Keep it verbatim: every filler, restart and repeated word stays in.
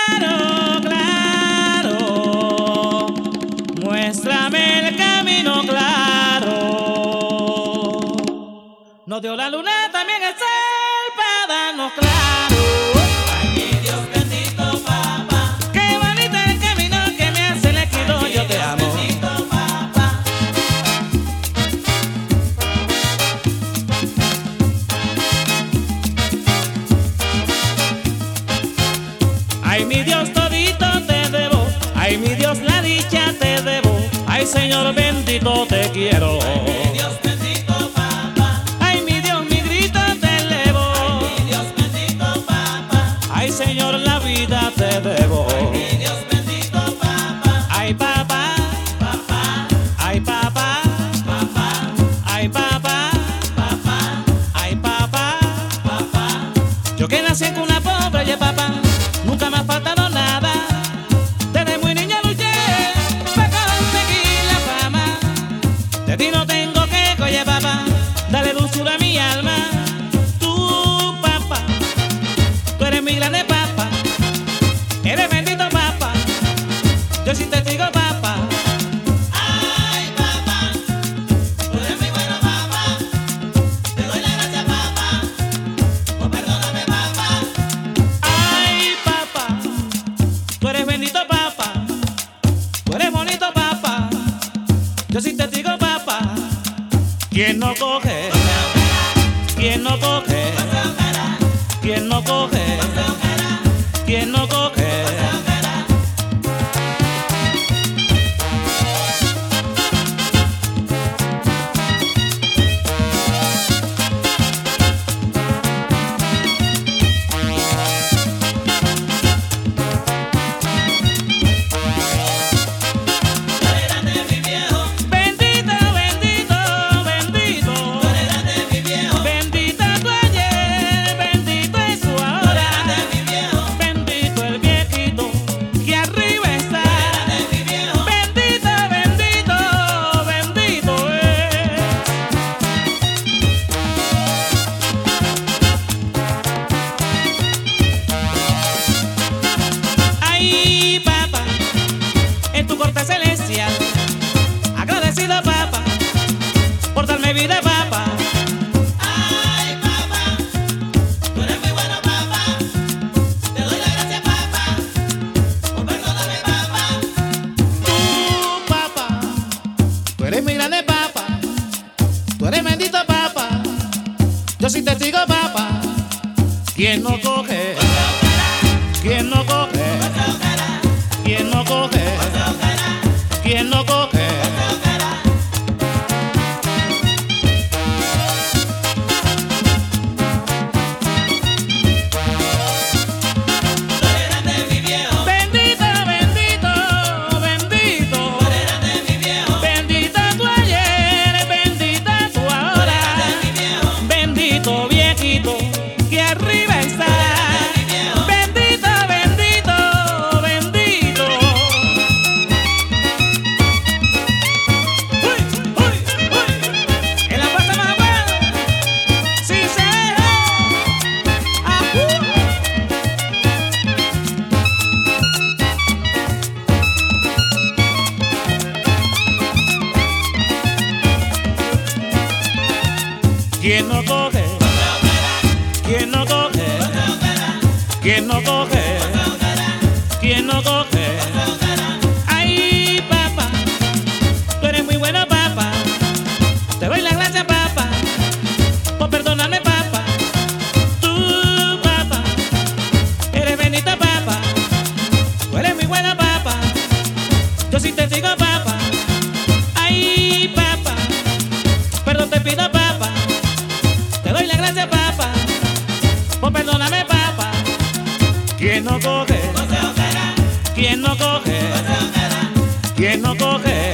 claro, claro, muéstrame el camino claro. Nos dio la luna, también el sol para darnos claro. Ay, mi Dios bendito, papá. Qué bonito el camino que me hace elegido, yo te amo. Bendito, papá. Ay, mi Dios, todito te debo. Ay, mi Dios, la dicha te debo. Ay, Señor bendito, te quiero. Mi Dios bendito, papá. Ay, mi Dios, mi grito te elevo. Mi Dios bendito, papá. Ay, Señor, la vida te debo. Mi Dios bendito, papá. Ay, papá, Papá, ay, papá, papá, ay, papá, papá, ay, papá. papá. Yo que nací en cuna pobre, oye, papá, nunca me ha faltado nada. Desde muy niña luché para conseguir la fama. De ti no tengo que, oye, papá, dale dulzura a mi alma. Tú, papá, tú eres mi grande papá. Eres bendito papá. Yo sí te digo papá. Ay, papá, tú eres muy bueno, papá. Te doy la gracia, papá. Oh, perdóname, papá. Ay, papá, tú eres bendito papá. Tú eres bonito papá. Yo sí te digo papá. ¿Quién no coge? ¿Quién no coge? ¿Quién no coge? ¿Quién no coge? Tú eres grande, mi viejo. Bendito, bendito, bendito. Tú eres grande, mi viejo. Bendita tu ayer, bendito es tu Tú eres ahora. grande, mi viejo. Bendito el viejito que arriba está. Grande, mi viejo. Bendito, bendito, bendito es. Ay, papá, en tu corte celestial, agradecido, papá, por darme vida, papá. Ay, papá, tú eres muy bueno, papá. Te doy la gracia, papá. Oh, perdóname, papá. Tú, papá, tú eres mi grande papá. Tú eres bendito papá. Yo sí te digo papá. ¿Quién no coge? ¿Quién no coge? ¿Quién no coge? ¿Quién no coge? Tú eres grande, mi viejo. Bendito, bendito, bendito. Tú eres grande, mi viejo. Bendita tu ayer, bendita tu ahora. Mi viejo. Bendito viejito que arriba está. Bendito, bendito, bendito. Uy, uy, uy. En la plaza más buena, sí se deja. Ajú. ¿Quién no coge? ¿Quién no coge? ¿Quién no coge? ¿Quién no coge? Ay, papá, tú eres muy bueno, papá. Te doy la gracia, papá, por perdonarme, papá. Tú, papá, eres bendito, papá. Tú eres muy bueno, papá. Yo sí te digo, papá. Ay, papá, perdón te pido, papá. Te doy la gracia, papá, por perdóname, papá. ¿Quién no coge? ¿Quién no coge? ¿Quién no coge?